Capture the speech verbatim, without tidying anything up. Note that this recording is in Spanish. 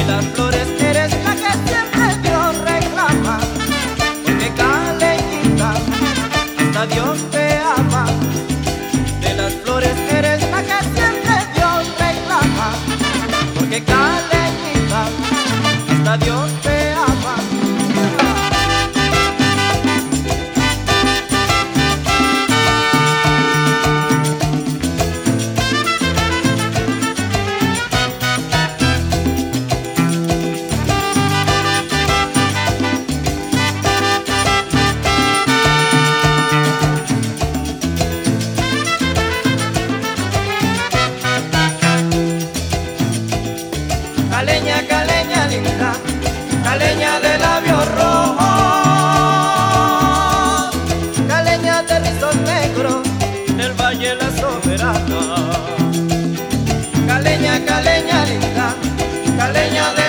las flores eres la que siempre Dios reclama, porque caleñita, hasta Dios te ama. De las flores eres la que siempre Dios reclama, porque caleñita, hasta Dios te ama. Caleña, caleña linda, caleña de labios rojos, caleña de rizos negros, del valle la soberana. Caleña, caleña linda, caleña de